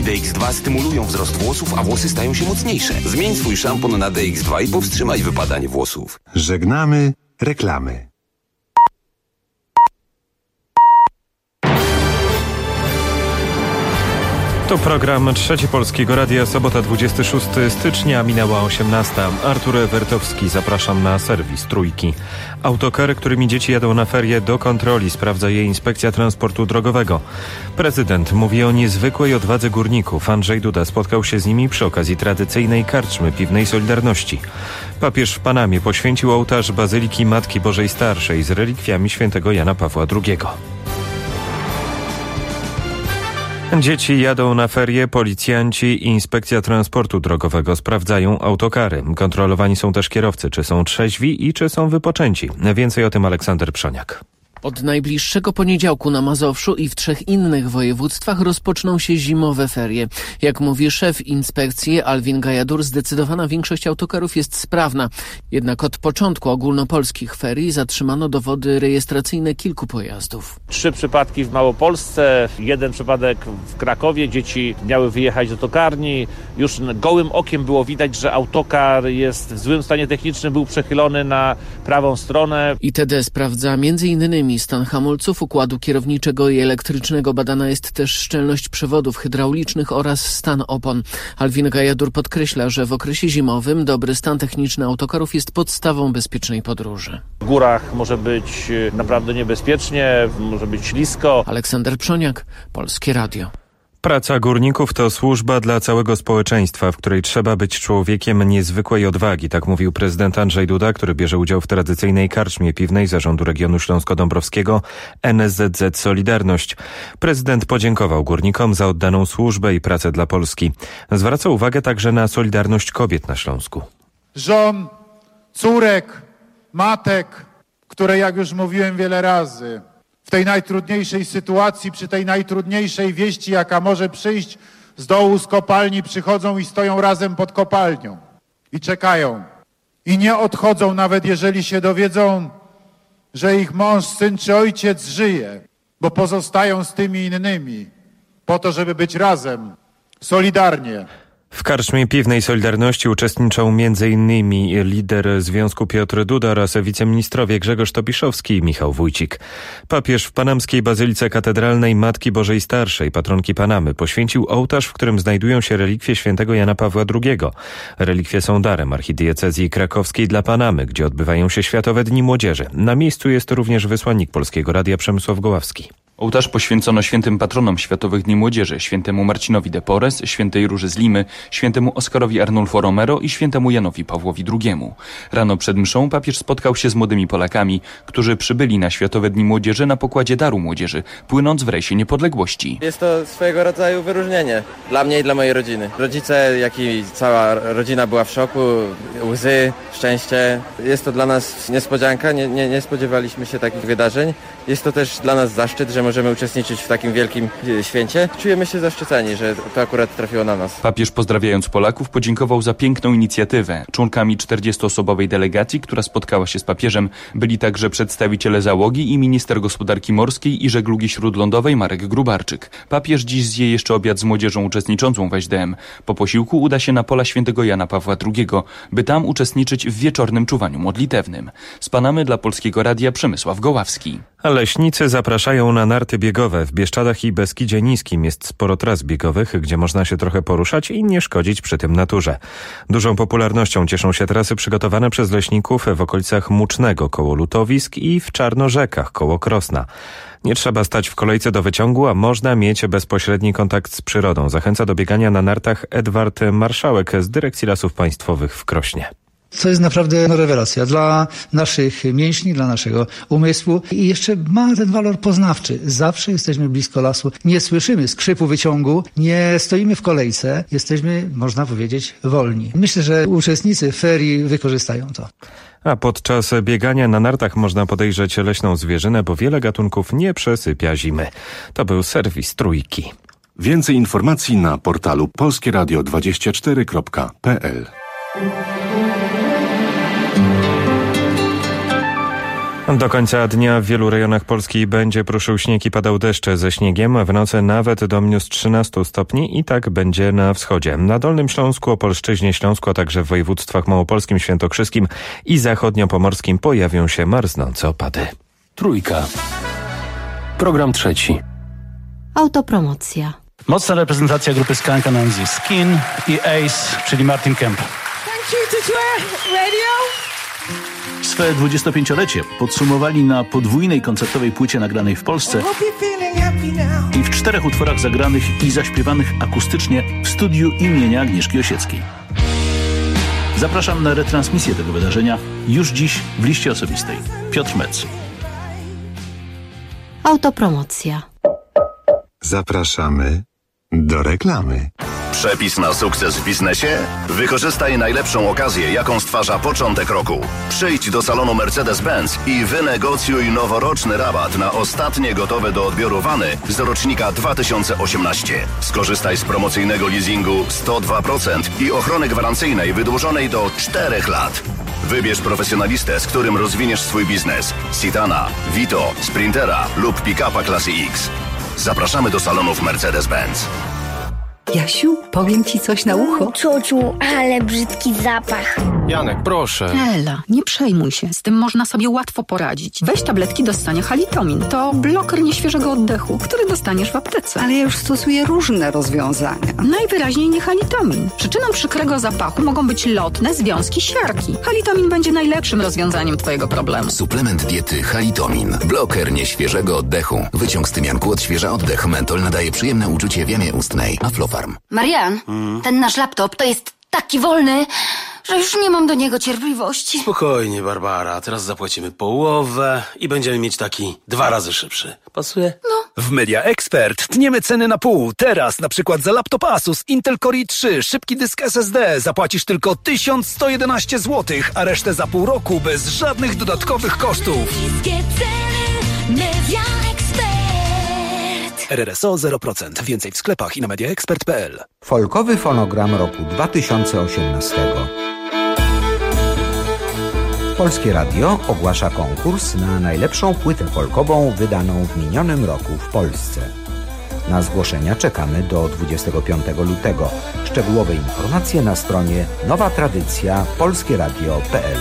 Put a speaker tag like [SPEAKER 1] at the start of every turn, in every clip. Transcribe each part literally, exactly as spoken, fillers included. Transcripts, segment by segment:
[SPEAKER 1] Przepłatki D X dwa stymulują wzrost włosów, a włosy stają się mocniejsze. Zmień swój szampon na D X dwa i powstrzymaj wypadanie włosów.
[SPEAKER 2] Żegnamy reklamy.
[SPEAKER 3] To program Trzeci Polskiego Radia, sobota dwudziestego szóstego stycznia, minęła osiemnasta. Artur Wertowski, zapraszam na serwis Trójki. Autokary, którymi dzieci jadą na ferie, do kontroli sprawdza je Inspekcja Transportu Drogowego. Prezydent mówi o niezwykłej odwadze górników. Andrzej Duda spotkał się z nimi przy okazji tradycyjnej karczmy piwnej Solidarności. Papież w Panamie poświęcił ołtarz Bazyliki Matki Bożej Starszej z relikwiami świętego Jana Pawła drugiego. Dzieci jadą na ferie, policjanci i Inspekcja Transportu Drogowego sprawdzają autokary. Kontrolowani są też kierowcy, czy są trzeźwi i czy są wypoczęci. Więcej o tym Aleksander Przoniak.
[SPEAKER 4] Od najbliższego poniedziałku na Mazowszu i w trzech innych województwach rozpoczną się zimowe ferie. Jak mówi szef inspekcji Alwin Gajadur, zdecydowana większość autokarów jest sprawna. Jednak od początku ogólnopolskich ferii zatrzymano dowody rejestracyjne kilku pojazdów.
[SPEAKER 5] Trzy przypadki w Małopolsce, jeden przypadek w Krakowie. Dzieci miały wyjechać do tokarni. Już gołym okiem było widać, że autokar jest w złym stanie technicznym, był przechylony na prawą stronę.
[SPEAKER 4] I T D sprawdza między innymi stan hamulców, układu kierowniczego i elektrycznego. Badana jest też szczelność przewodów hydraulicznych oraz stan opon. Alwin Gajadur podkreśla, że w okresie zimowym dobry stan techniczny autokarów jest podstawą bezpiecznej podróży.
[SPEAKER 5] W górach może być naprawdę niebezpiecznie, może być ślisko.
[SPEAKER 4] Aleksander Przoniak, Polskie Radio.
[SPEAKER 3] Praca górników to służba dla całego społeczeństwa, w której trzeba być człowiekiem niezwykłej odwagi, tak mówił prezydent Andrzej Duda, który bierze udział w tradycyjnej karczmie piwnej Zarządu Regionu Śląsko-Dąbrowskiego N S Z Z Solidarność. Prezydent podziękował górnikom za oddaną służbę i pracę dla Polski. Zwraca uwagę także na solidarność kobiet na Śląsku.
[SPEAKER 6] Żon, córek, matek, które, jak już mówiłem wiele razy, w tej najtrudniejszej sytuacji, przy tej najtrudniejszej wieści, jaka może przyjść z dołu, z kopalni, przychodzą i stoją razem pod kopalnią i czekają. I nie odchodzą, nawet jeżeli się dowiedzą, że ich mąż, syn czy ojciec żyje, bo pozostają z tymi innymi po to, żeby być razem, solidarnie.
[SPEAKER 3] W karczmie piwnej Solidarności uczestniczą między innymi lider Związku Piotr Duda oraz wiceministrowie Grzegorz Tobiszowski i Michał Wójcik. Papież w panamskiej Bazylice Katedralnej Matki Bożej Starszej, patronki Panamy, poświęcił ołtarz, w którym znajdują się relikwie świętego Jana Pawła drugiego. Relikwie są darem archidiecezji krakowskiej dla Panamy, gdzie odbywają się Światowe Dni Młodzieży. Na miejscu jest również wysłannik Polskiego Radia Przemysław Goławski.
[SPEAKER 7] Ołtarz poświęcono świętym patronom Światowych Dni Młodzieży, świętemu Marcinowi de Porres, świętej Róży z Limy, świętemu Oskarowi Arnulfo Romero i świętemu Janowi Pawłowi drugiemu. Rano przed mszą papież spotkał się z młodymi Polakami, którzy przybyli na Światowe Dni Młodzieży na pokładzie Daru Młodzieży, płynąc w rejsie niepodległości.
[SPEAKER 8] Jest to swojego rodzaju wyróżnienie dla mnie i dla mojej rodziny. Rodzice, jak i cała rodzina była w szoku, łzy, szczęście. Jest to dla nas niespodzianka, nie, nie, nie spodziewaliśmy się takich wydarzeń. Jest to też dla nas zaszczyt, że możemy uczestniczyć w takim wielkim święcie. Czujemy się zaszczyceni, że to akurat trafiło na nas.
[SPEAKER 7] Papież, pozdrawiając Polaków, podziękował za piękną inicjatywę. Członkami czterdziestoosobowej delegacji, która spotkała się z papieżem, byli także przedstawiciele załogi i minister gospodarki morskiej i żeglugi śródlądowej Marek Grubarczyk. Papież dziś zje jeszcze obiad z młodzieżą uczestniczącą w S D M. Po posiłku uda się na pola świętego Jana Pawła drugiego, by tam uczestniczyć w wieczornym czuwaniu modlitewnym. Z Panamy dla Polskiego Radia Przemysław Goławski.
[SPEAKER 3] Leśnicy zapraszają na narty biegowe. W Bieszczadach i Beskidzie Niskim jest sporo tras biegowych, gdzie można się trochę poruszać i nie szkodzić przy tym naturze. Dużą popularnością cieszą się trasy przygotowane przez leśników w okolicach Mucznego koło Lutowisk i w Czarnorzekach koło Krosna. Nie trzeba stać w kolejce do wyciągu, a można mieć bezpośredni kontakt z przyrodą. Zachęca do biegania na nartach Edward Marszałek z Dyrekcji Lasów Państwowych w Krośnie.
[SPEAKER 9] To jest naprawdę no, rewelacja dla naszych mięśni, dla naszego umysłu i jeszcze ma ten walor poznawczy. Zawsze jesteśmy blisko lasu, nie słyszymy skrzypu wyciągu, nie stoimy w kolejce, jesteśmy, można powiedzieć, wolni. Myślę, że uczestnicy ferii wykorzystają to.
[SPEAKER 3] A podczas biegania na nartach można podejrzeć leśną zwierzynę, bo wiele gatunków nie przesypia zimy. To był serwis Trójki.
[SPEAKER 2] Więcej informacji na portalu polskie radio dwadzieścia cztery kropka p l.
[SPEAKER 3] Do końca dnia w wielu rejonach Polski będzie pruszył śnieg i padał deszcz ze śniegiem, w nocy nawet do minus trzynastu stopni i tak będzie na wschodzie. Na Dolnym Śląsku, Opolszczyźnie, Śląsku, a także w województwach małopolskim, świętokrzyskim i zachodniopomorskim pojawią się marznące opady.
[SPEAKER 10] Trójka. Program trzeci.
[SPEAKER 11] Autopromocja.
[SPEAKER 12] Mocna reprezentacja grupy Skunk Anansi, Skin i Ace, czyli Martin Kemp. Swoje dwudziestopięciolecie podsumowali na podwójnej koncertowej płycie nagranej w Polsce i w czterech utworach zagranych i zaśpiewanych akustycznie w studiu imienia Agnieszki Osieckiej. Zapraszam na retransmisję tego wydarzenia już dziś w liście osobistej. Piotr Metz.
[SPEAKER 11] Autopromocja.
[SPEAKER 2] Zapraszamy do reklamy.
[SPEAKER 13] Przepis na sukces w biznesie? Wykorzystaj najlepszą okazję, jaką stwarza początek roku. Przyjdź do salonu Mercedes-Benz i wynegocjuj noworoczny rabat na ostatnie gotowe do odbioru wany z rocznika dwa tysiące osiemnastego. Skorzystaj z promocyjnego leasingu sto dwa procent i ochrony gwarancyjnej wydłużonej do czterech lat. Wybierz profesjonalistę, z którym rozwiniesz swój biznes. Citana, Vito, Sprintera lub pick-upa klasy X. Zapraszamy do salonów Mercedes-Benz.
[SPEAKER 14] Jasiu, powiem ci coś na ucho.
[SPEAKER 15] Ciociu, ale brzydki zapach.
[SPEAKER 10] Janek, proszę.
[SPEAKER 14] Ela, nie przejmuj się. Z tym można sobie łatwo poradzić. Weź tabletki do ssania Halitomin. To bloker nieświeżego oddechu, który dostaniesz w aptece.
[SPEAKER 16] Ale ja już stosuję różne rozwiązania.
[SPEAKER 14] Najwyraźniej nie Halitomin. Przyczyną przykrego zapachu mogą być lotne związki siarki. Halitomin będzie najlepszym rozwiązaniem twojego problemu.
[SPEAKER 17] Suplement diety Halitomin. Bloker nieświeżego oddechu. Wyciąg z tymianku odświeża oddech. Mentol nadaje przyjemne uczucie w jamie ustnej. Aflofarm.
[SPEAKER 18] Marian, hmm? ten nasz laptop to jest taki wolny, że już nie mam do niego cierpliwości.
[SPEAKER 10] Spokojnie, Barbara. Teraz zapłacimy połowę i będziemy mieć taki dwa razy szybszy. Pasuje?
[SPEAKER 18] No.
[SPEAKER 19] W Media Expert tniemy ceny na pół. Teraz na przykład za laptop Asus Intel Core i trzy, szybki dysk S S D zapłacisz tylko tysiąc sto jedenaście złotych, a resztę za pół roku bez żadnych dodatkowych kosztów. Media Expert. R R S O zero procent. Więcej w sklepach i na media expert kropka p l.
[SPEAKER 20] Folkowy fonogram roku dwa tysiące osiemnastego. Polskie Radio ogłasza konkurs na najlepszą płytę folkową wydaną w minionym roku w Polsce. Na zgłoszenia czekamy do dwudziestego piątego lutego. Szczegółowe informacje na stronie nowa tradycja polskieradio kropka p l.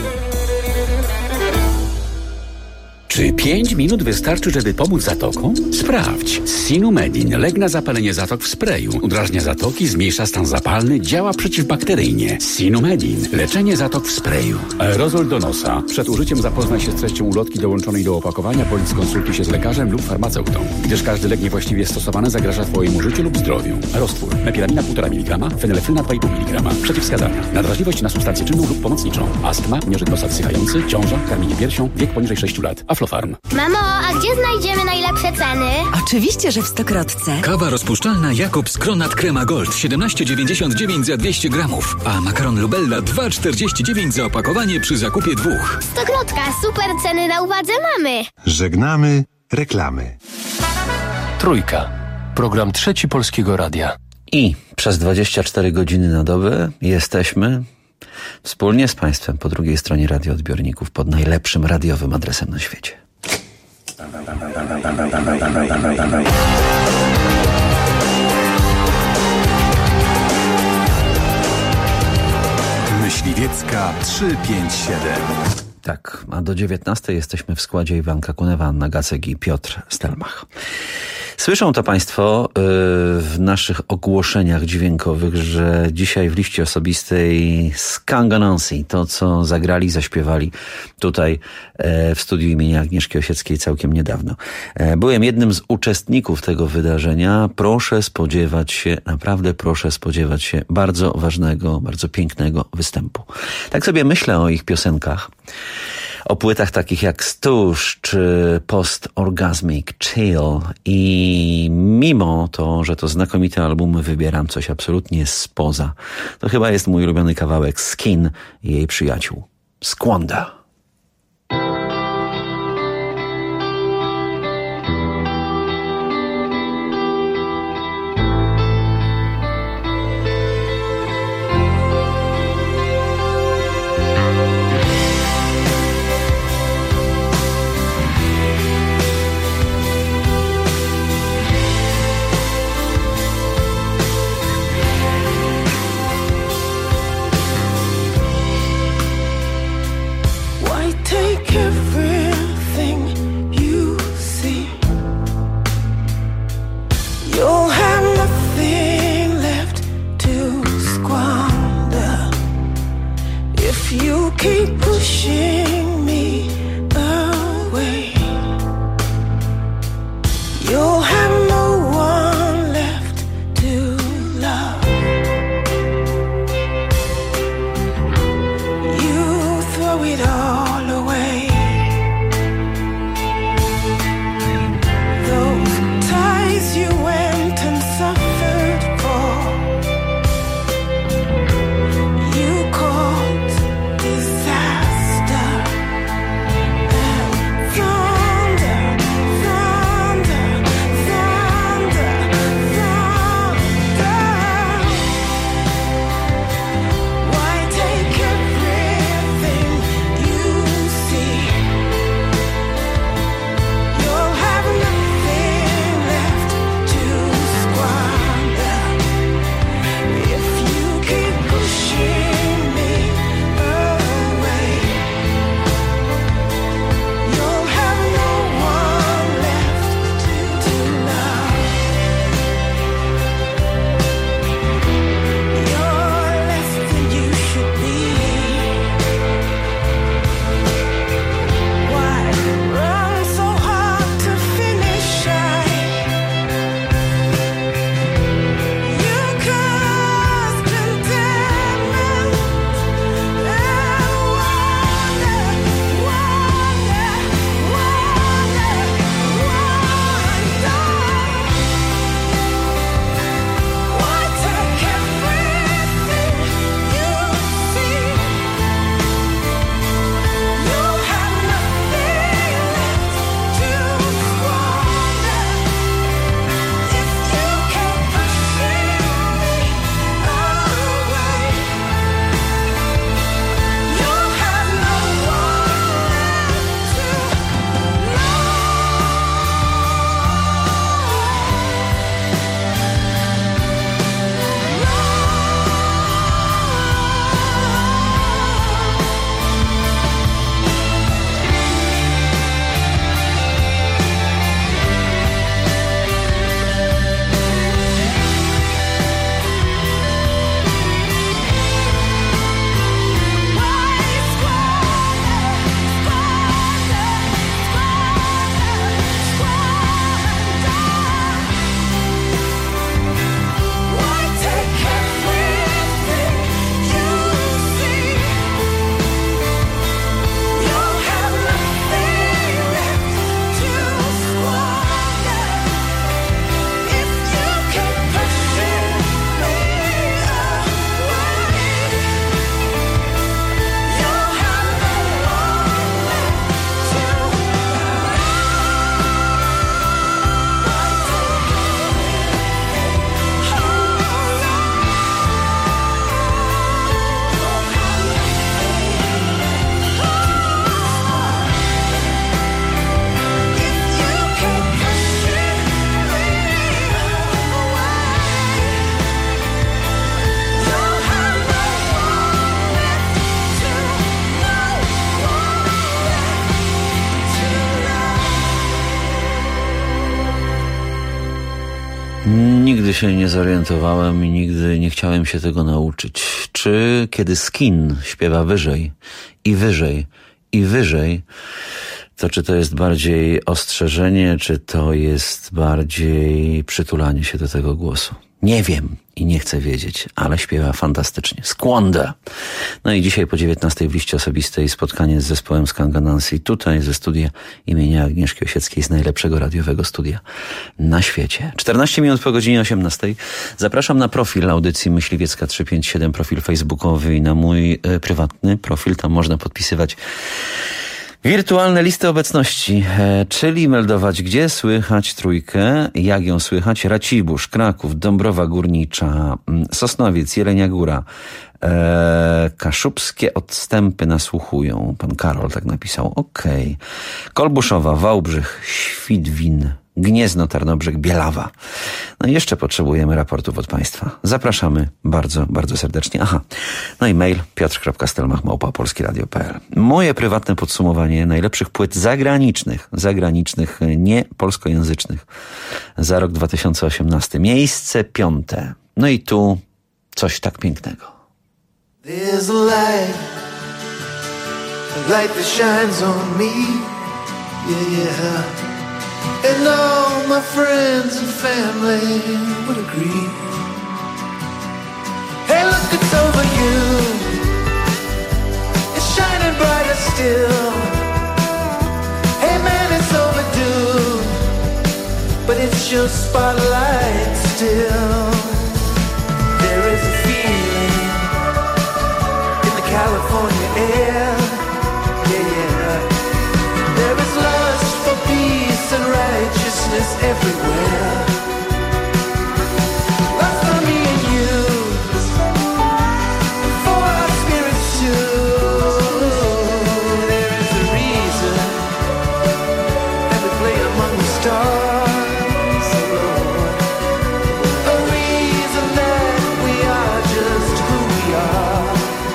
[SPEAKER 21] Czy pięć minut wystarczy, żeby pomóc zatokom? Sprawdź. Sinumedin. Lek na zapalenie zatok w sprayu. Udrażnia zatoki, zmniejsza stan zapalny, działa przeciwbakteryjnie. Sinumedin. Leczenie zatok w sprayu. Aerozol do nosa. Przed użyciem zapoznaj się z treścią ulotki dołączonej do opakowania, bądź skonsultuj się z lekarzem lub farmaceutą, gdyż każdy lek niewłaściwie stosowany zagraża Twojemu życiu lub zdrowiu. Roztwór. Mepilamina półtora miligrama, fenylefryna dwa i pół miligrama. Przeciwwskazania. Nadwrażliwość na substancję czynną lub pomocniczą. Astma, nieżyt nosa wsychający, ciąża, karmienie piersią, wiek poniżej sześciu lat. Aflofarm.
[SPEAKER 15] Mamo, a gdzie znajdziemy najlepsze ceny?
[SPEAKER 14] Oczywiście, że w Stokrotce.
[SPEAKER 22] Kawa rozpuszczalna Jakobs Kronat Krema Gold siedemnaście dziewięćdziesiąt dziewięć za dwieście gramów, a makaron Lubella dwa czterdzieści dziewięć za opakowanie przy zakupie dwóch.
[SPEAKER 15] Stokrotka, super ceny na uwadze mamy.
[SPEAKER 2] Żegnamy reklamy.
[SPEAKER 10] Trójka. Program trzeci Polskiego Radia.
[SPEAKER 23] I przez dwadzieścia cztery godziny na dobę jesteśmy wspólnie z Państwem po drugiej stronie radioodbiorników pod najlepszym radiowym adresem na świecie.
[SPEAKER 2] Myśliwiecka trzysta pięćdziesiąt siedem.
[SPEAKER 23] Tak, a do dziewiętnastej jesteśmy w składzie Iwanka Kunewa, Anna Gacek i Piotr Stelmach. Słyszą to Państwo yy, w naszych ogłoszeniach dźwiękowych, że dzisiaj w liście osobistej Skunk Anansi, to co zagrali, zaśpiewali tutaj e, w studiu imienia Agnieszki Osieckiej całkiem niedawno. E, byłem jednym z uczestników tego wydarzenia. Proszę spodziewać się, naprawdę proszę spodziewać się bardzo ważnego, bardzo pięknego występu. Tak sobie myślę o ich piosenkach. O płytach takich jak Stooge czy Post Orgasmic Chill i mimo to, że to znakomite albumy, wybieram coś absolutnie spoza. To chyba jest mój ulubiony kawałek Skin i jej przyjaciół. Squander. nigdy się nie zorientowałem i nigdy nie chciałem się tego nauczyć. Czy kiedy Skin śpiewa wyżej i wyżej i wyżej, to czy to jest bardziej ostrzeżenie, czy to jest bardziej przytulanie się do tego głosu? Nie wiem i nie chcę wiedzieć, ale śpiewa fantastycznie. Skłonda. No i dzisiaj po dziewiętnastej w liście osobistej spotkanie z zespołem Skanga Nancy tutaj ze studia imienia Agnieszki Osieckiej, z najlepszego radiowego studia na świecie. czternaście minut po godzinie osiemnastej. Zapraszam na profil audycji Myśliwiecka trzysta pięćdziesiąt siedem, profil facebookowy i na mój y, prywatny profil. Tam można podpisywać wirtualne listy obecności, e, czyli meldować, gdzie słychać trójkę, jak ją słychać. Racibórz, Kraków, Dąbrowa Górnicza, Sosnowiec, Jelenia Góra, e, Kaszubskie odstępy nasłuchują. Pan Karol tak napisał. Okej. Okay. Kolbuszowa, Wałbrzych, Świdwin, Gniezno, Tarnobrzeg, Bielawa. No i jeszcze potrzebujemy raportów od Państwa. Zapraszamy bardzo, bardzo serdecznie. Aha, no i mail piotr kropka stelmach małpa polskie radio kropka p l. Moje prywatne podsumowanie najlepszych płyt zagranicznych, zagranicznych, nie polskojęzycznych za rok dwa tysiące osiemnasty. Miejsce piąte. No i tu coś tak pięknego.
[SPEAKER 1] There's a light, a light that shines on me, yeah, yeah. And all my friends and family would agree. Hey, look, it's over you. It's shining brighter still. Hey, man, it's overdue, but it's your spotlight still. There is a feeling in the California air, yeah, yeah. There is lust for peace and righteousness everywhere. Love for me and you, and for our spirits too. There is a reason that we play among the stars, oh Lord. A reason that we are just who we are.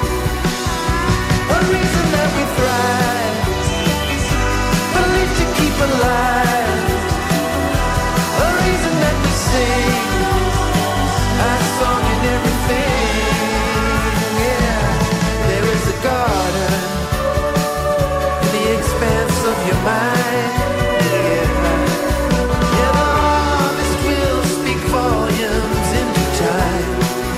[SPEAKER 1] A reason that we thrive, believe to keep alive. A reason that we sing our song and everything, yeah. There is a garden in the expanse of your mind, yeah. Yeah, the harvest will speak volumes in due time.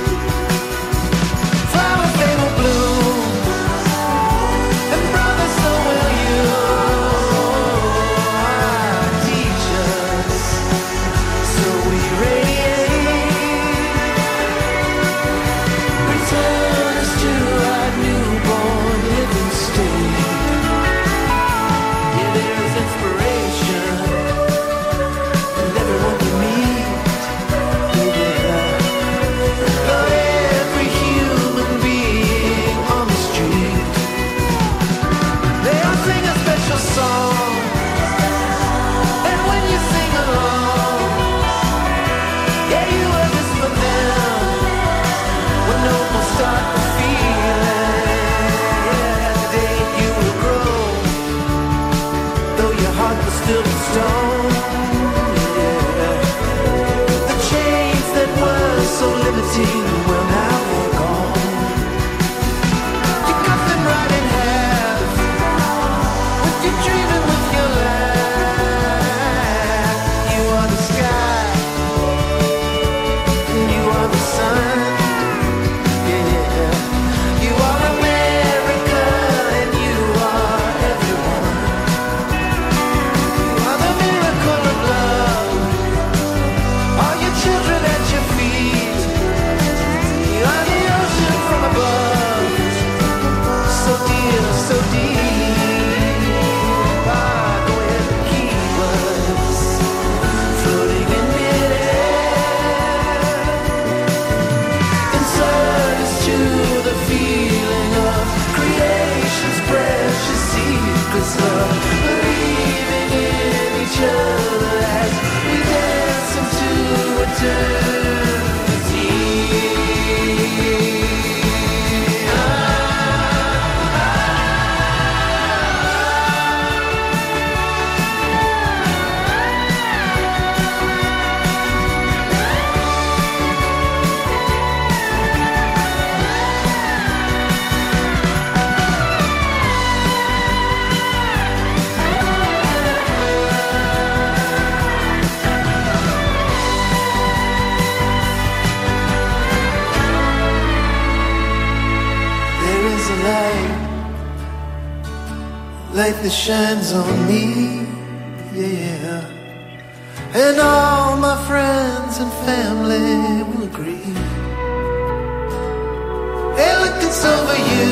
[SPEAKER 1] Flowers they will bloom, and brothers so will you. Our teachers, so we radiate. Return us to our newborn living state. Yeah, there is inspiration in everyone you meet. Yeah, love every human being on the street. They all sing a special song, and when you sing along, yeah, you are just for them. When no one start the feeling, yeah, today you will grow, though your heart was still of stone. Yeah, the chains that were so limiting, well now they're gone. You cut them right in half with your dreaming, with your laugh. You are the sky, and you are the sun. Yeah, you are America, and you are everyone. You are the miracle of love. All your children at your feet. You are the ocean from above, so dear, so deep. Ah, go ahead and keep us floating in midair. Inside us to the feeling of creation's precious secrets, love, believing in each other as we dance into eternity. light, light that shines on me, yeah. And all my friends and family will agree. Hey, look, it's over you,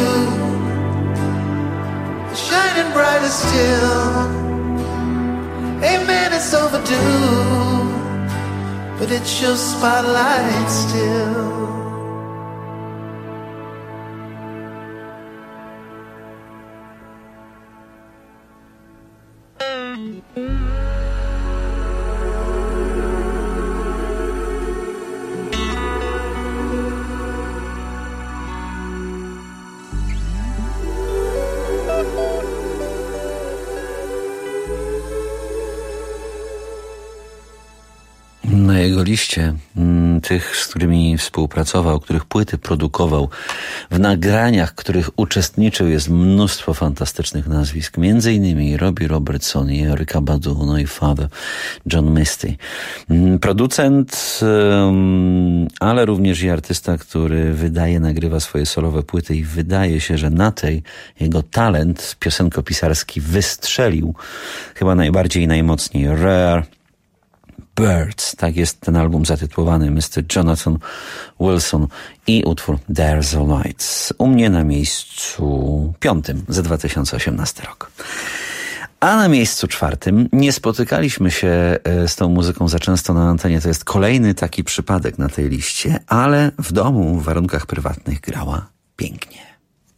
[SPEAKER 1] shining brighter still. Hey man, it's overdue, but it's your spotlight still.
[SPEAKER 23] Na jego liście m, tych, z którymi współpracował, których płyty produkował, w nagraniach, których uczestniczył, jest mnóstwo fantastycznych nazwisk. Między innymi Robbie Robertson i Erykah Badu, no i Father John Misty. M, producent, um, ale również i artysta, który wydaje, nagrywa swoje solowe płyty i wydaje się, że na tej jego talent piosenkopisarski wystrzelił chyba najbardziej i najmocniej. Rare Birds, tak jest ten album zatytułowany, mister Jonathan Wilson i utwór There's a Light. U mnie na miejscu piątym za dwa tysiące osiemnasty rok. A na miejscu czwartym nie spotykaliśmy się z tą muzyką za często na antenie. To jest kolejny taki przypadek na tej liście, ale w domu w warunkach prywatnych grała pięknie.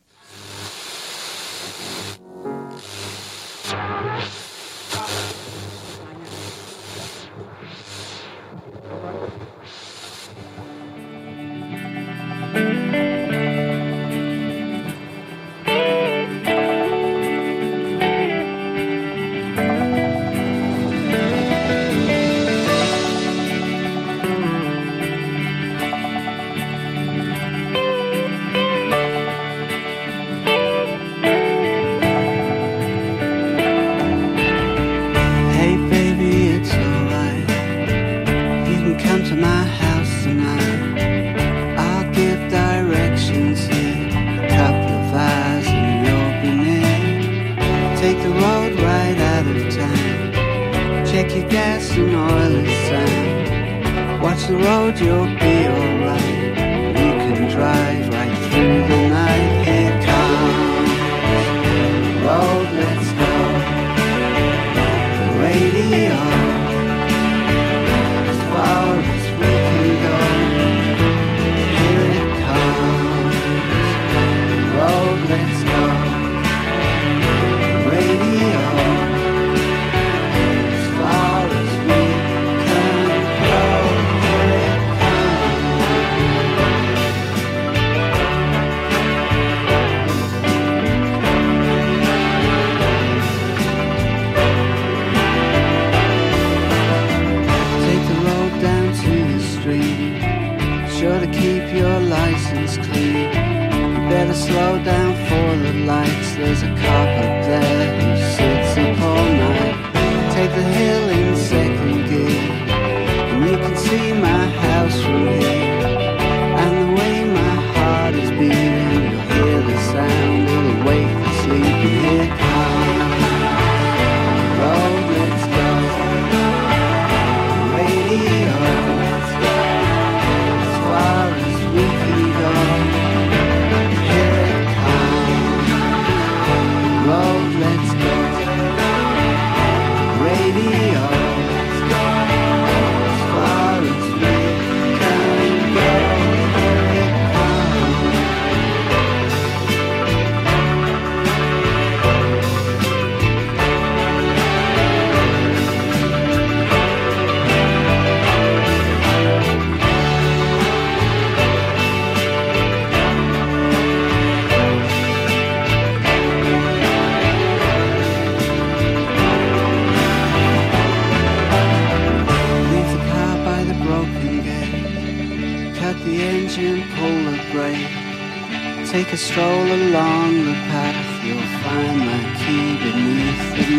[SPEAKER 4] Take a stroll along the path, you'll find my key beneath the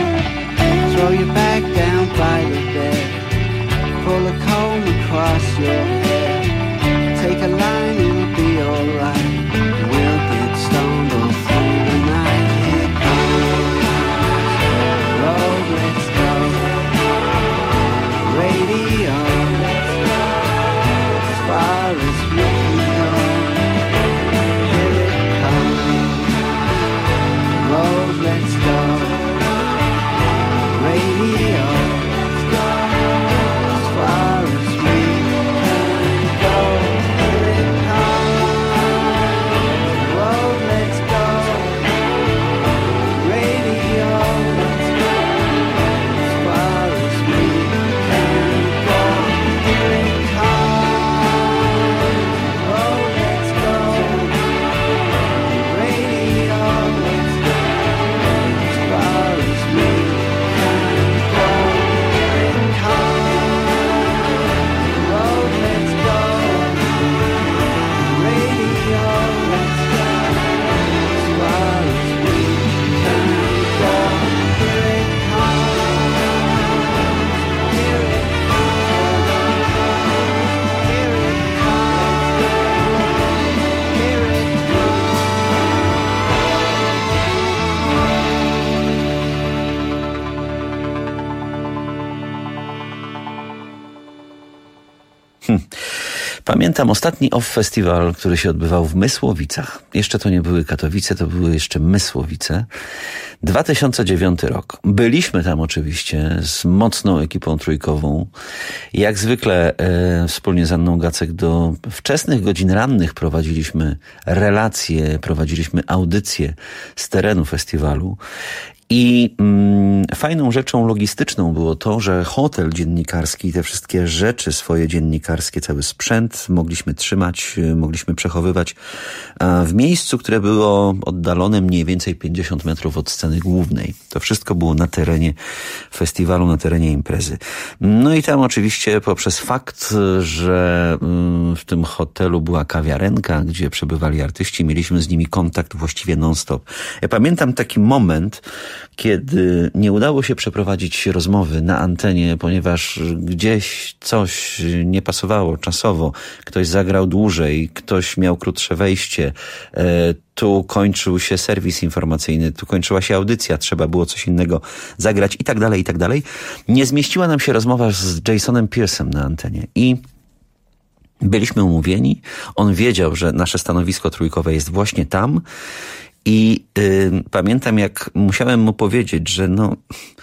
[SPEAKER 4] mat. Throw your bag down by the bed, pull a comb across your head. Take a line, it'll be alright. We'll get stoned
[SPEAKER 23] Pamiętam ostatni Off Festiwal, który się odbywał w Mysłowicach. Jeszcze to nie były Katowice, to były jeszcze Mysłowice. dwa tysiące dziewiąty rok. Byliśmy tam oczywiście z mocną ekipą trójkową. Jak zwykle e, wspólnie z Anną Gacek do wczesnych godzin rannych prowadziliśmy relacje, prowadziliśmy audycje z terenu festiwalu. I mm, fajną rzeczą logistyczną było to, że hotel dziennikarski, te wszystkie rzeczy swoje dziennikarskie, cały sprzęt mogliśmy trzymać, mogliśmy przechowywać w miejscu, które było oddalone mniej więcej pięćdziesiąt metrów od sceny głównej. To wszystko było na terenie festiwalu, na terenie imprezy. No i tam oczywiście poprzez fakt, że w tym hotelu była kawiarenka, gdzie przebywali artyści, mieliśmy z nimi kontakt właściwie non-stop. Ja pamiętam taki moment, kiedy nie udało się przeprowadzić rozmowy na antenie, ponieważ gdzieś coś nie pasowało czasowo, ktoś zagrał dłużej, ktoś miał krótsze wejście, tu kończył się serwis informacyjny, tu kończyła się audycja, trzeba było coś innego zagrać i tak dalej, i tak dalej. Nie zmieściła nam się rozmowa z Jasonem Piersem na antenie i byliśmy umówieni. On wiedział, że nasze stanowisko trójkowe jest właśnie tam. I y, pamiętam, jak musiałem mu powiedzieć, że no,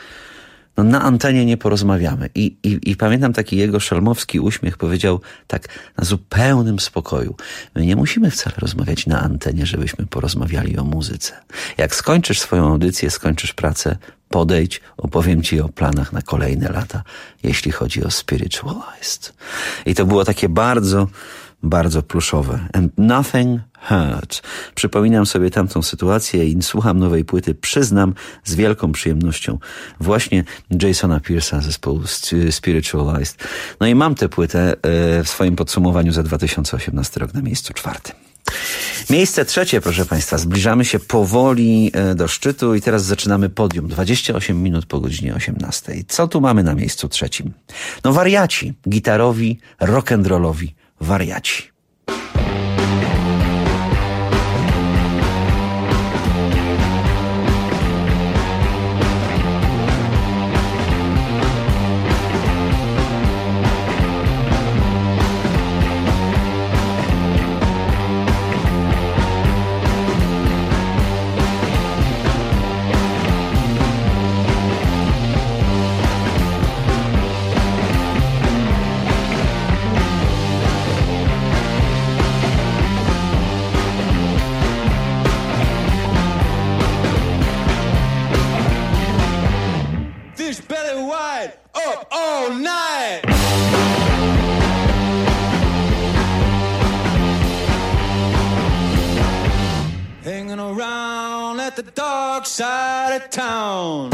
[SPEAKER 23] no na antenie nie porozmawiamy. I, i, I pamiętam taki jego szelmowski uśmiech, powiedział tak na zupełnym spokoju. My nie musimy wcale rozmawiać na antenie, żebyśmy porozmawiali o muzyce. Jak skończysz swoją audycję, skończysz pracę, podejdź, opowiem ci o planach na kolejne lata, jeśli chodzi o Spiritualized. I to było takie bardzo... bardzo pluszowe. And nothing hurt. Przypominam sobie tamtą sytuację i słucham nowej płyty. Przyznam z wielką przyjemnością właśnie Jasona Piersa, zespołu Spiritualized. No i mam tę płytę w swoim podsumowaniu za dwa tysiące osiemnasty rok na miejscu czwartym. Miejsce trzecie, proszę Państwa. Zbliżamy się powoli do szczytu i teraz zaczynamy podium. dwadzieścia osiem minut po godzinie osiemnastej. Co tu mamy na miejscu trzecim? No wariaci. Gitarowi, rock'n'rollowi wariaci.
[SPEAKER 1] Side of town.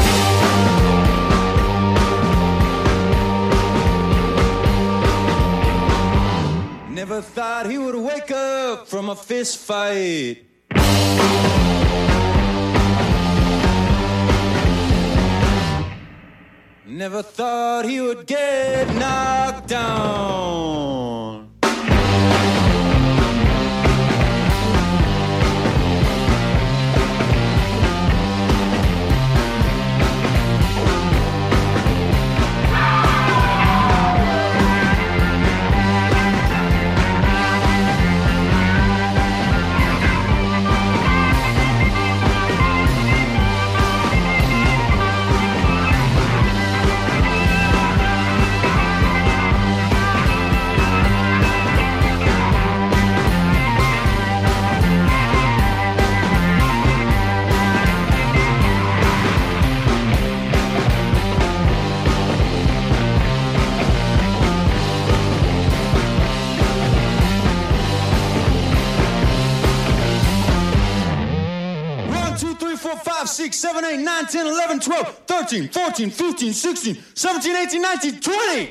[SPEAKER 1] Never thought he would wake up from a fist fight. Never thought he would get knocked down. six, seven, eight, nine, ten, eleven, twelve, thirteen, fourteen, fifteen, sixteen, seventeen, eighteen, nineteen, twenty.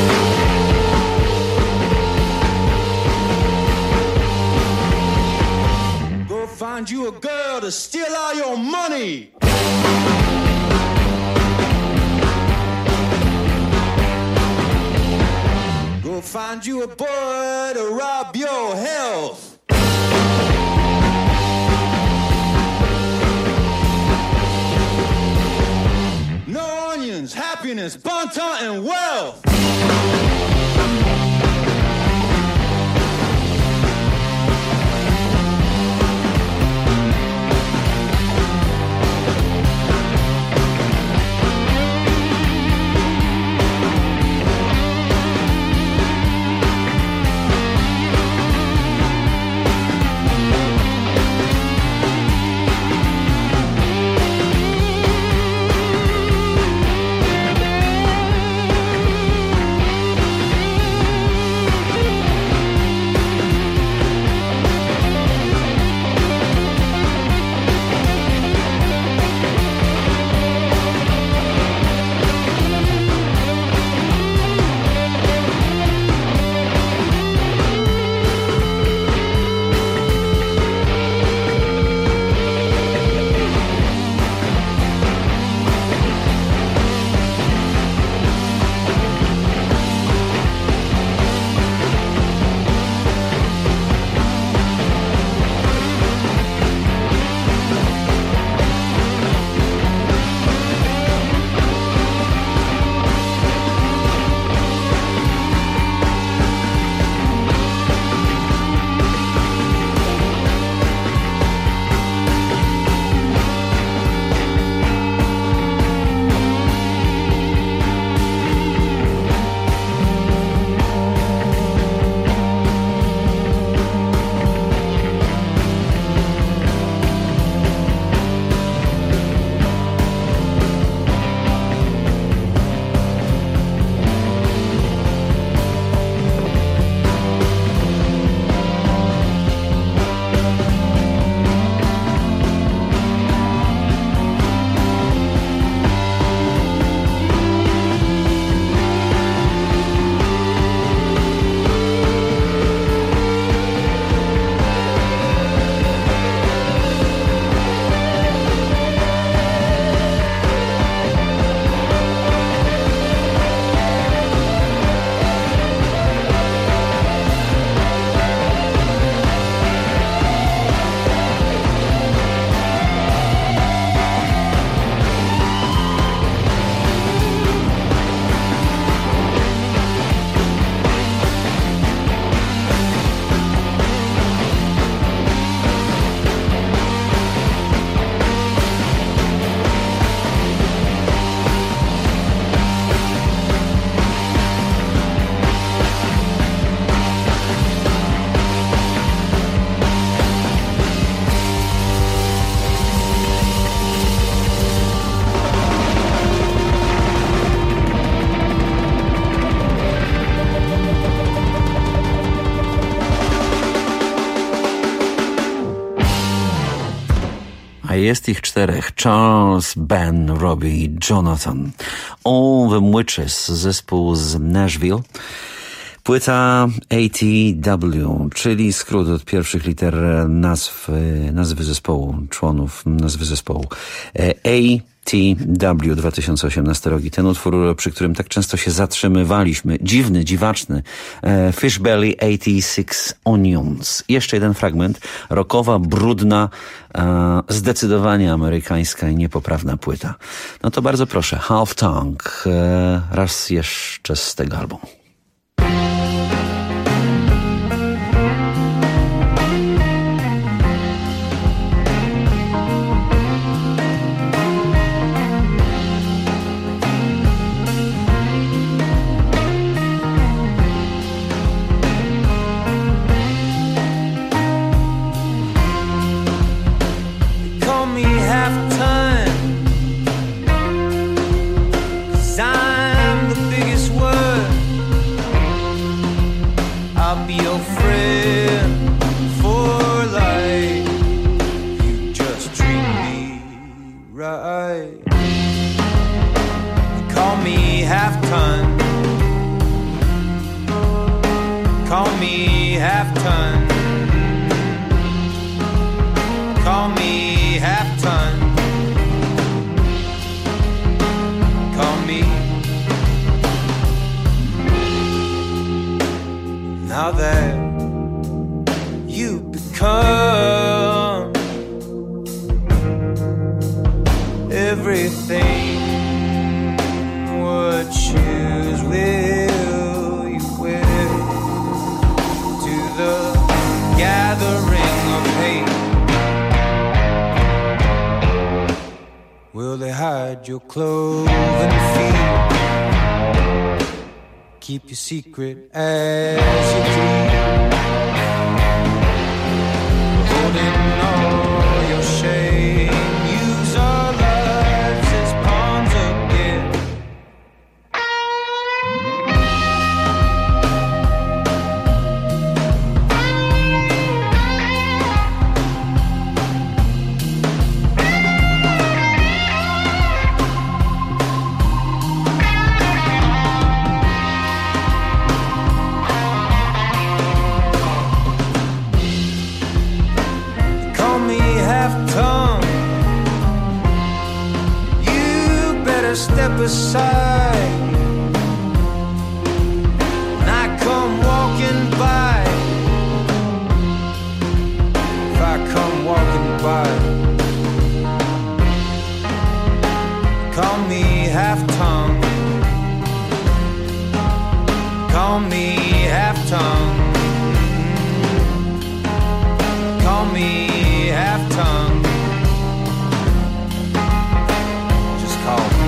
[SPEAKER 1] Go find you a girl to steal all your money. Go find you a boy to rob your health. Happiness, bon ton, and wealth.
[SPEAKER 23] a jest ich czterech. Charles, Ben, Robbie, Jonathan. All Them Witches, zespół z Nashville. Płyta A T W, czyli skrót od pierwszych liter nazw, nazwy zespołu, członów nazwy zespołu. A T W, dwa tysiące osiemnasty rok. I ten utwór, przy którym tak często się zatrzymywaliśmy. Dziwny, dziwaczny. Fishbelly osiemdziesiąt sześć Onions. Jeszcze jeden fragment. Rockowa, brudna, zdecydowanie amerykańska i niepoprawna płyta. No to bardzo proszę. Half Tongue. Raz jeszcze z tego albumu.
[SPEAKER 1] Now that you've become everything, what shoes will you wear to the gathering of hate? Will they hide your cloven feet? Keep your secret as you dream, holding all your shame. Use our lives as pawns again. Step aside, and I come walking by. If I come walking by, call me half-tongue, call me half-tongue, call me half-tongue, just call me.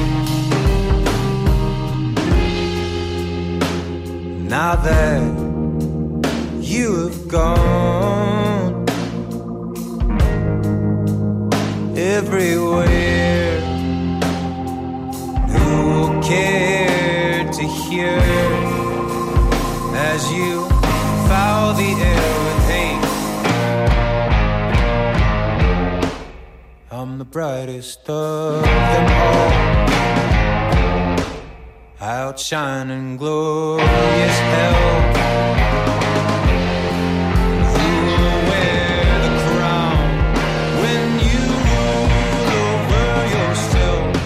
[SPEAKER 1] Now that you have gone everywhere, who will care to hear as you foul the air with hate? I'm the brightest of them all, outshining glorious hell. Who will wear the crown when you rule over yourself?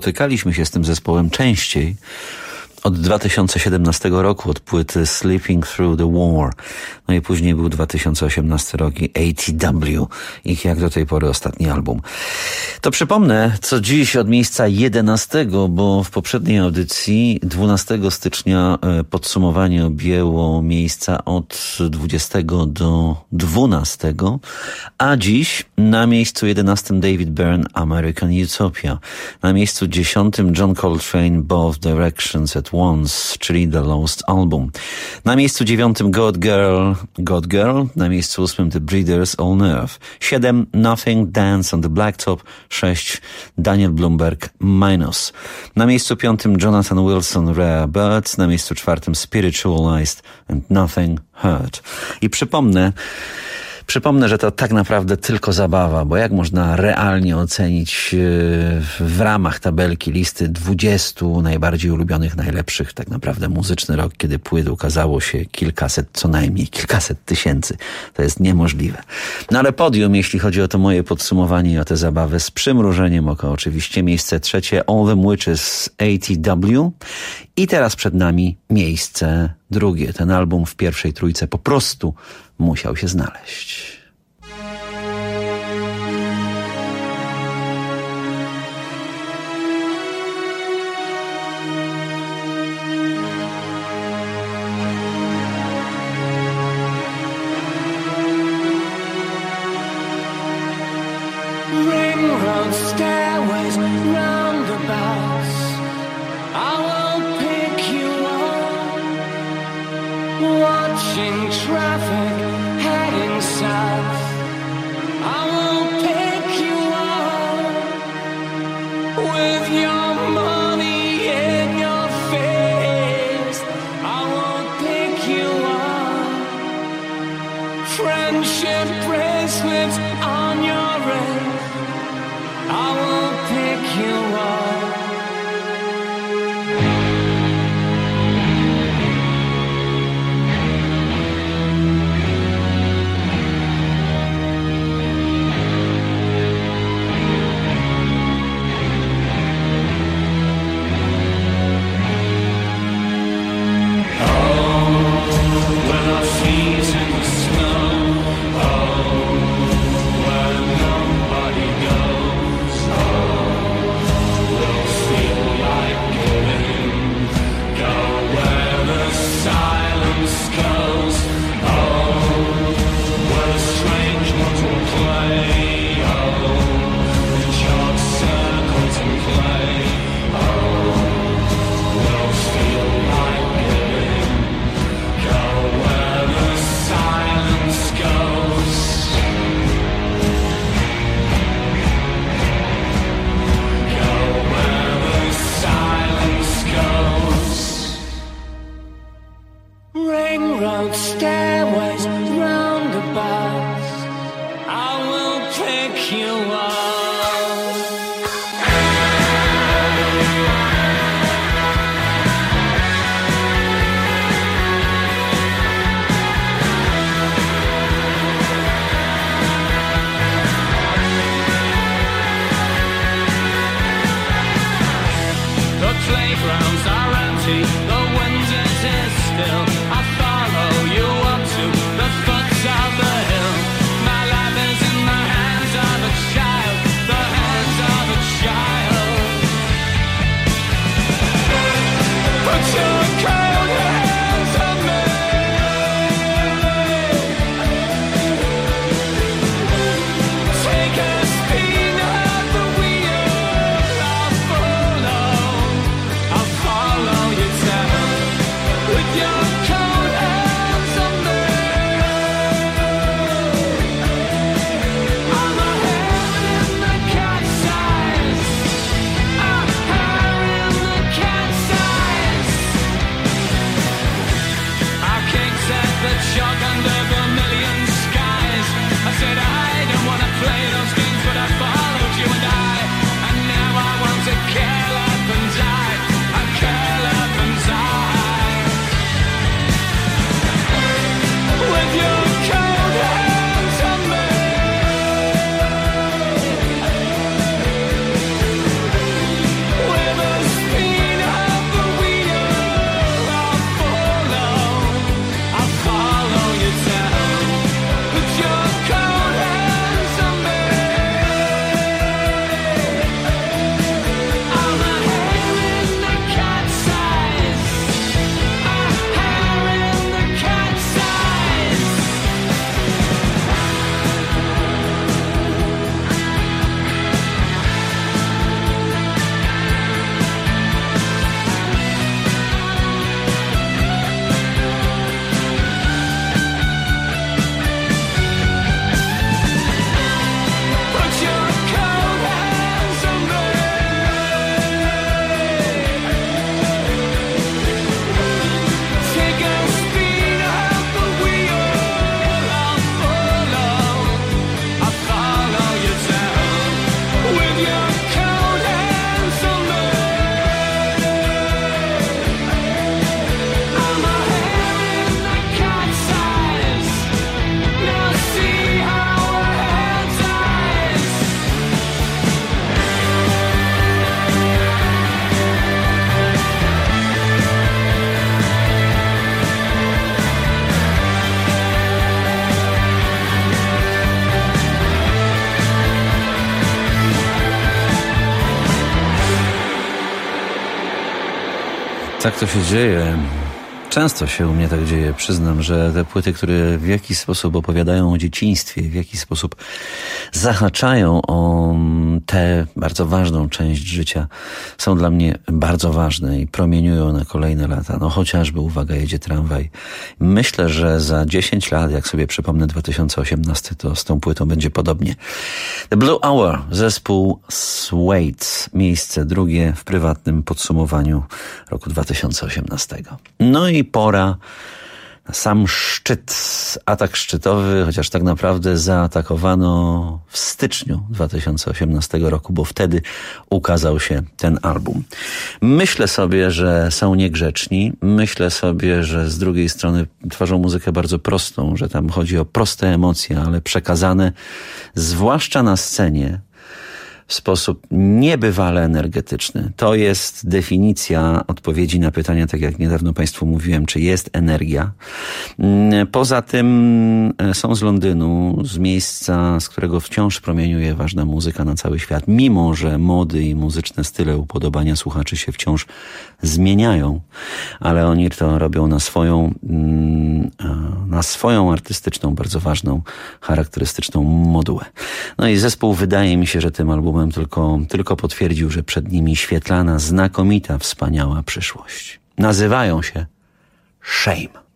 [SPEAKER 23] spotykaliśmy się z tym zespołem częściej od dwa tysiące siedemnastego roku, od płyty Sleeping Through the War. No i później był dwa tysiące osiemnasty rok i A T W, ich jak do tej pory ostatni album. To przypomnę, co dziś od miejsca jedenastego, bo w poprzedniej audycji dwunastego stycznia podsumowanie objęło miejsca od dwudziestego do dwunastego, a dziś na miejscu jedenastym David Byrne, American Utopia. Na miejscu dziesiątym John Coltrane, Both Directions at Once, czyli The Lost Album. Na miejscu dziewiątym God Girl, God Girl. Na miejscu ósmym The Breeders, All Nerve. siedem Nothing, Dance on the Blacktop. sześć Daniel Blumberg, Minus. Na miejscu piątym Jonathan Wilson, Rare Birds. Na miejscu czwartym Spiritualized and Nothing Hurt. I przypomnę, Przypomnę, że to tak naprawdę tylko zabawa, bo jak można realnie ocenić w ramach tabelki listy dwudziestu najbardziej ulubionych, najlepszych tak naprawdę muzyczny rok, kiedy płyt ukazało się kilkaset, co najmniej kilkaset tysięcy. To jest niemożliwe. No ale podium, jeśli chodzi o to moje podsumowanie i o tę zabawę, z przymrużeniem oka oczywiście. Miejsce trzecie All Them Witches, A T W. I teraz przed nami miejsce drugie. Ten album w pierwszej trójce po prostu musiał się znaleźć.
[SPEAKER 1] Railroad stairways, roundabouts, I will pick you up. Watching traffic heading south, I will pick you up. With your money in your face, I will pick you up. Friendship bracelets on your wrist, I will pick you up. Railroad stairways, roundabouts, I will pick you up. The playgrounds are empty, the wind is still. I follow you up to the foot of the hill. My life is in the hands of a child, the hands of a child. Put your cold hands on me. Take a spin at the wheel. I'll follow, I'll follow you down.
[SPEAKER 23] Tak to się dzieje. Często się u mnie tak dzieje, przyznam, że te płyty, które w jakiś sposób opowiadają o dzieciństwie, w jakiś sposób zahaczają o tę bardzo ważną część życia, są dla mnie bardzo ważne i promieniują na kolejne lata. No chociażby Uwaga, jedzie tramwaj. Myślę, że za dziesięć lat, jak sobie przypomnę dwa tysiące osiemnasty, to z tą płytą będzie podobnie. The Blue Hour, zespół Suede, miejsce drugie w prywatnym podsumowaniu roku dwa tysiące osiemnastego. No i pora na sam szczyt, atak szczytowy, chociaż tak naprawdę zaatakowano w styczniu dwa tysiące osiemnastego roku, bo wtedy ukazał się ten album. Myślę sobie, że są niegrzeczni, myślę sobie, że z drugiej strony tworzą muzykę bardzo prostą, że tam chodzi o proste emocje, ale przekazane zwłaszcza na scenie w sposób niebywale energetyczny. To jest definicja odpowiedzi na pytania, tak jak niedawno Państwu mówiłem, czy jest energia. Poza tym są z Londynu, z miejsca, z którego wciąż promieniuje ważna muzyka na cały świat, mimo że mody i muzyczne style upodobania słuchaczy się wciąż zmieniają, ale oni to robią na swoją, na swoją artystyczną, bardzo ważną, charakterystyczną modułę. No i zespół, wydaje mi się, że tym albumem tylko, tylko potwierdził, że przed nimi świetlana, znakomita, wspaniała przyszłość. Nazywają się Shame.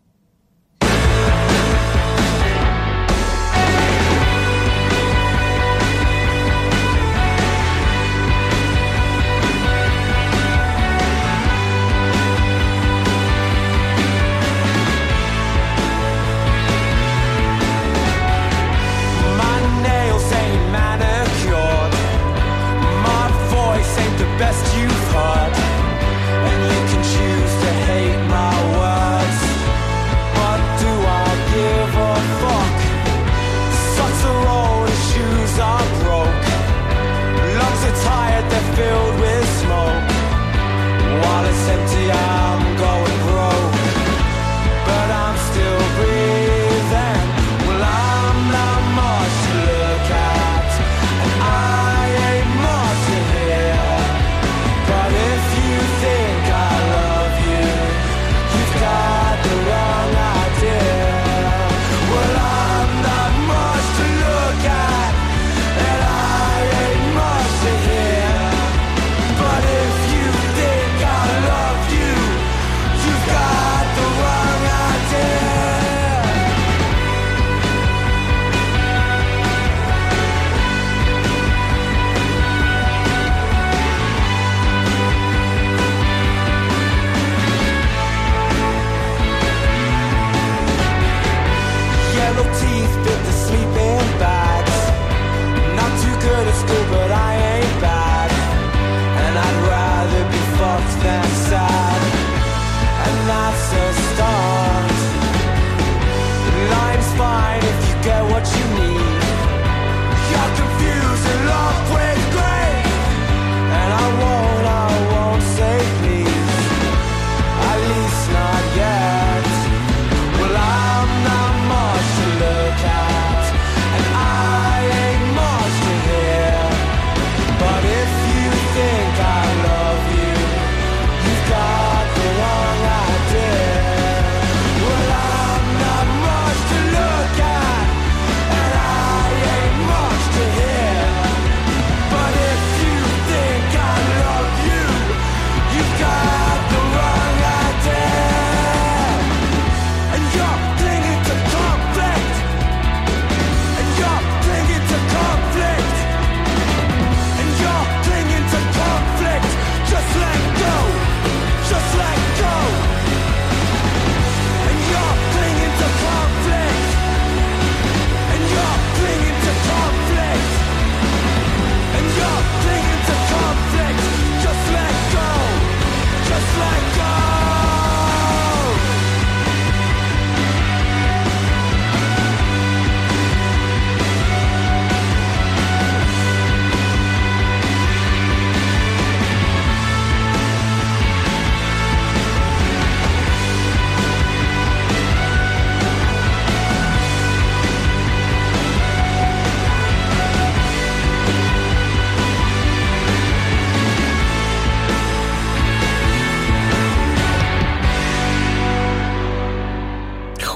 [SPEAKER 1] Best you've heard, and you can choose to hate my words. But do I give a fuck? Socks are old, shoes are broke. Lungs are tired, they're filled with smoke. While it's empty, I'm going broke. But I'm still breathing. Well, I'm not much to look at, and I ain't much to hear. But if you think I love you, you've got the wrong idea. Well, I'm not much to look at, and I ain't much to hear. But if you think I love you,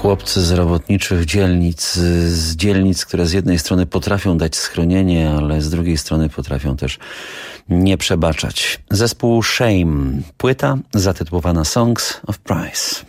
[SPEAKER 23] chłopcy z robotniczych dzielnic, z dzielnic, które z jednej strony potrafią dać schronienie, ale z drugiej strony potrafią też nie przebaczać. Zespół Shame. Płyta zatytułowana Songs of Price.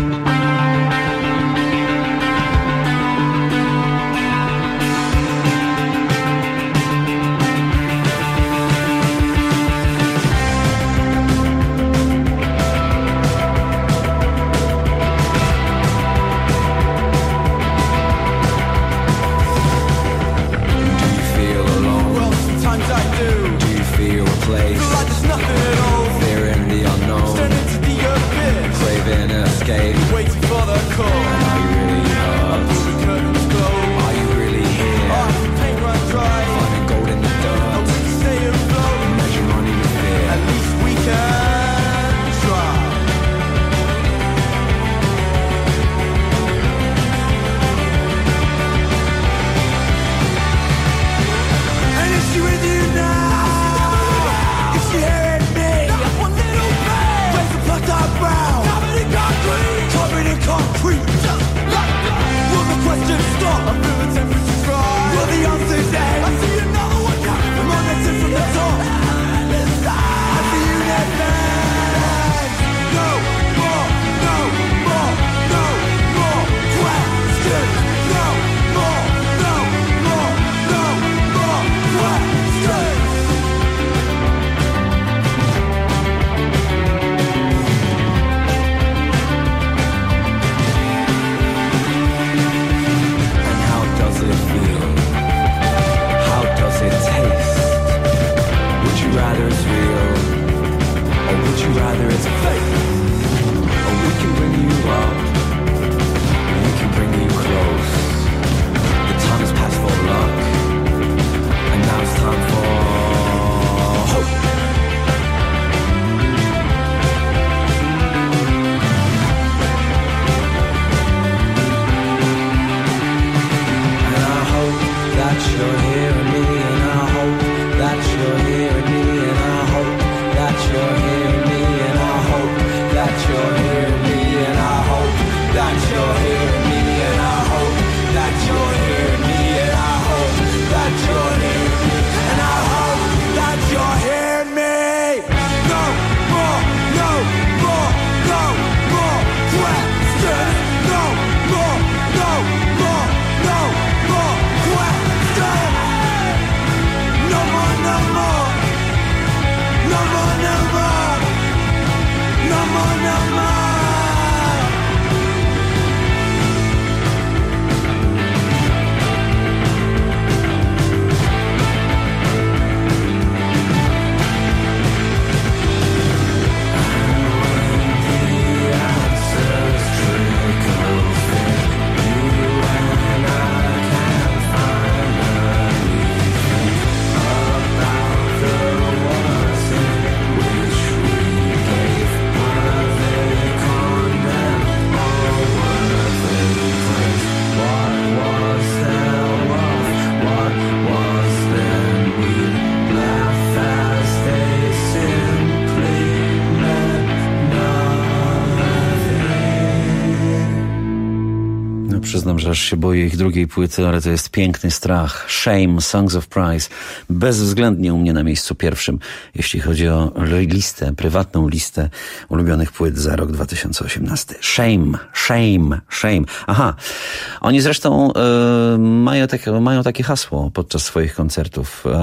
[SPEAKER 23] Przyznam, że aż się boję ich drugiej płyty, ale to jest piękny strach. Shame, Songs of Price. Bezwzględnie u mnie na miejscu pierwszym, jeśli chodzi o listę, prywatną listę ulubionych płyt za rok dwa tysiące osiemnasty. Shame, shame, shame. Aha, oni zresztą e, mają, takie, mają takie hasło podczas swoich koncertów, e,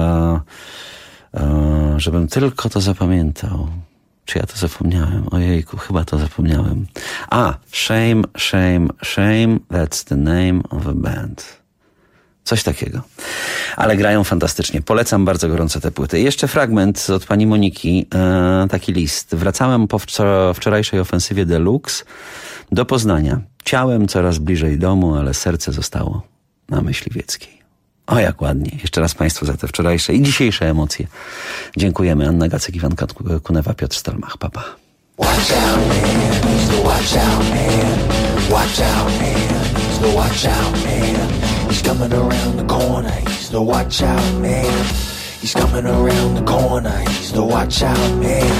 [SPEAKER 23] e, żebym tylko to zapamiętał. Czy ja to zapomniałem? Ojejku, chyba to zapomniałem. A, shame, shame, shame, that's the name of a band. Coś takiego. Ale grają fantastycznie. Polecam bardzo gorąco te płyty. Jeszcze fragment od pani Moniki, e, taki list. Wracałem po wczorajszej ofensywie Deluxe do Poznania. Ciałem coraz bliżej domu, ale serce zostało na Myśliwieckiej. O, jak ładnie. Jeszcze raz Państwu za te wczorajsze i dzisiejsze emocje. Dziękujemy. Anna Gacek, Iwan Kunewa, Piotr Stelmach. Pa, pa.
[SPEAKER 1] Watch out, man. He's the watch out, man. Watch out, man. He's the watch out, man. He's coming around the corner. He's the watch out, man. He's coming around the corner. He's the watch out, man.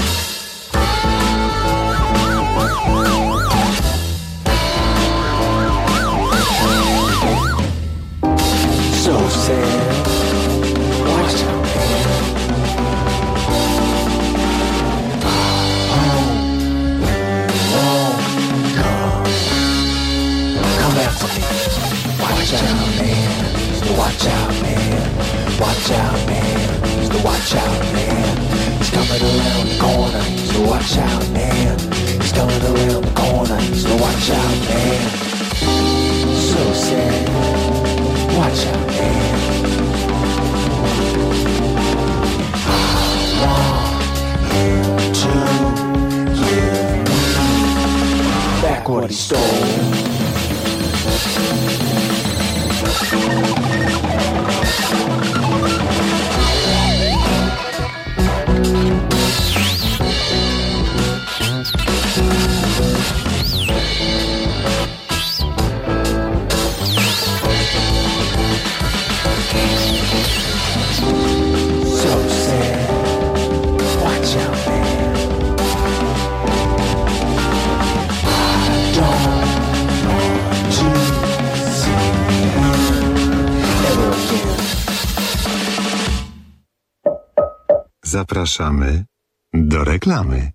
[SPEAKER 1] watch out, man. He's coming around the corner, so watch out, man. He's coming around the corner, so watch out, man. So sad, watch out, man. I want to give back what he stole.
[SPEAKER 2] Zapraszamy do reklamy.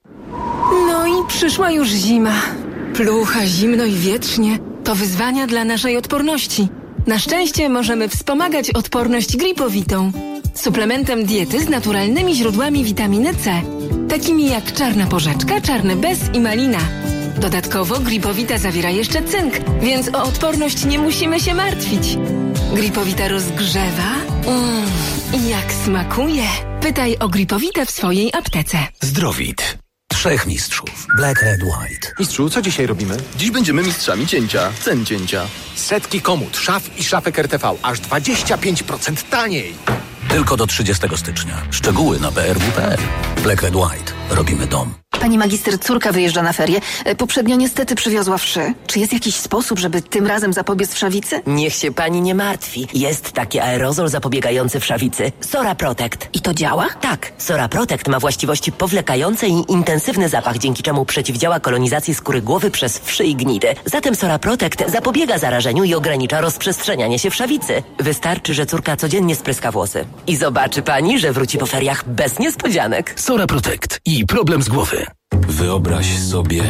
[SPEAKER 5] No i przyszła już zima. Plucha, zimno i wietrznie. To wyzwania dla naszej odporności. Na szczęście możemy wspomagać odporność gripowitą. Suplementem diety z naturalnymi źródłami witaminy C. Takimi jak czarna porzeczka, czarny bez i malina. Dodatkowo gripowita zawiera jeszcze cynk, więc o odporność nie musimy się martwić. Gripowita rozgrzewa. Mmm, i jak smakuje. Pytaj o gripowitę w swojej aptece.
[SPEAKER 19] Zdrowit. Trzech mistrzów. Black, Red, White.
[SPEAKER 6] Mistrzu, co dzisiaj robimy? Dziś będziemy mistrzami cięcia. Cen cięcia.
[SPEAKER 19] Setki komód, szaf i szafek R T V. Aż dwadzieścia pięć procent taniej. Tylko do trzydziestego stycznia. Szczegóły na b r w kropka p l. Black, Red, White. Robimy dom.
[SPEAKER 8] Pani magister, córka wyjeżdża na ferie. Poprzednio niestety przywiozła wszy. Czy jest jakiś sposób, żeby tym razem zapobiec wszawicy?
[SPEAKER 24] Niech się pani nie martwi. Jest taki aerozol zapobiegający wszawicy. Sora Protect.
[SPEAKER 8] I to działa?
[SPEAKER 24] Tak. Sora Protect ma właściwości powlekające i intensywny zapach, dzięki czemu przeciwdziała kolonizacji skóry głowy przez wszy i gnidy. Zatem Sora Protect zapobiega zarażeniu i ogranicza rozprzestrzenianie się wszawicy. Wystarczy, że córka codziennie spryska włosy. I zobaczy pani, że wróci po feriach bez niespodzianek.
[SPEAKER 19] Sora Protect i problem z głowy.
[SPEAKER 25] Wyobraź sobie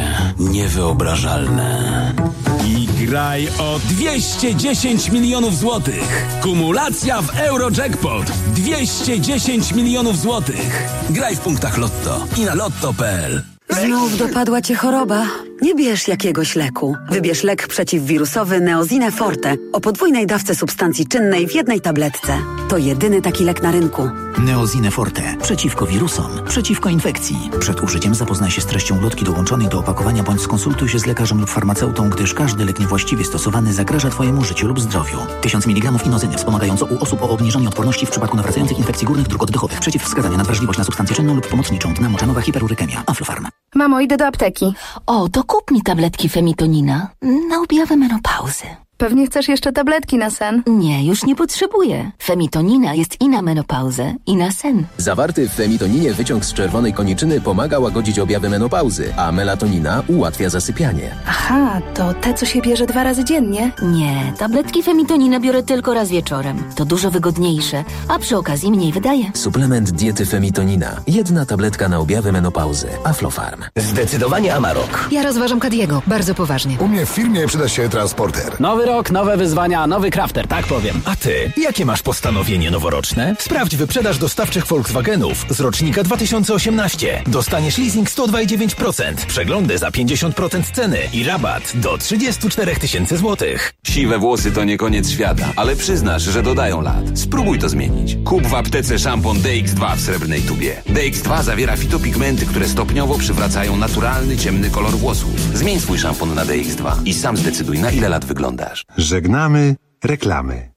[SPEAKER 25] niewyobrażalne.
[SPEAKER 26] I graj o dwieście dziesięć milionów złotych. Kumulacja w Eurojackpot. dwieście dziesięć milionów złotych. Graj w punktach Lotto i na lotto kropka p l.
[SPEAKER 27] Znów dopadła cię choroba? Nie bierz jakiegoś leku. Wybierz lek przeciwwirusowy Neosine Forte o podwójnej dawce substancji czynnej w jednej tabletce. To jedyny taki lek na rynku.
[SPEAKER 28] Neosine Forte. Przeciwko wirusom. Przeciwko infekcji. Przed użyciem zapoznaj się z treścią ulotki dołączonej do opakowania bądź skonsultuj się z lekarzem lub farmaceutą, gdyż każdy lek niewłaściwie stosowany zagraża twojemu życiu lub zdrowiu. tysiąc miligramów inozyny wspomagająco u osób o obniżonej odporności w przypadku nawracających infekcji górnych dróg oddechowych. Przeciwwskazania na wrażliwość na substancję czynną lub pomocniczą. Dna moczanowa, hiperurykemia. Aflofarm.
[SPEAKER 29] Mamo, idę do apteki.
[SPEAKER 18] O, to kup mi tabletki Femitonina na objawę menopauzy.
[SPEAKER 29] Pewnie chcesz jeszcze tabletki na sen?
[SPEAKER 18] Nie, już nie potrzebuję. Femitonina jest i na menopauzę, i na sen.
[SPEAKER 30] Zawarty w femitoninie wyciąg z czerwonej koniczyny pomaga łagodzić objawy menopauzy, a melatonina ułatwia zasypianie.
[SPEAKER 29] Aha, to te, co się bierze dwa razy dziennie?
[SPEAKER 18] Nie, tabletki Femitonina biorę tylko raz wieczorem. To dużo wygodniejsze, a przy okazji mniej wydaje.
[SPEAKER 30] Suplement diety Femitonina. Jedna tabletka na objawy menopauzy. Aflofarm.
[SPEAKER 31] Zdecydowanie Amarok.
[SPEAKER 32] Ja rozważam Kadiego, bardzo poważnie.
[SPEAKER 33] U mnie w firmie przyda się transporter.
[SPEAKER 31] Nowy rok, nowe wyzwania, nowy crafter, tak powiem.
[SPEAKER 19] A ty, jakie masz postanowienie noworoczne? Sprawdź wyprzedaż dostawczych Volkswagenów z rocznika dwa tysiące osiemnaście. Dostaniesz leasing sto dwa i dziewięć procent, przeglądy za pięćdziesiąt procent ceny i rabat do trzydzieści cztery tysiące złotych.
[SPEAKER 34] Siwe włosy to nie koniec świata, ale przyznasz, że dodają lat. Spróbuj to zmienić. Kup w aptece szampon D X dwa w srebrnej tubie. D X dwa zawiera fitopigmenty, które stopniowo przywracają naturalny, ciemny kolor włosów. Zmień swój szampon na D X dwa i sam zdecyduj, na ile lat wyglądasz.
[SPEAKER 2] Żegnamy reklamy.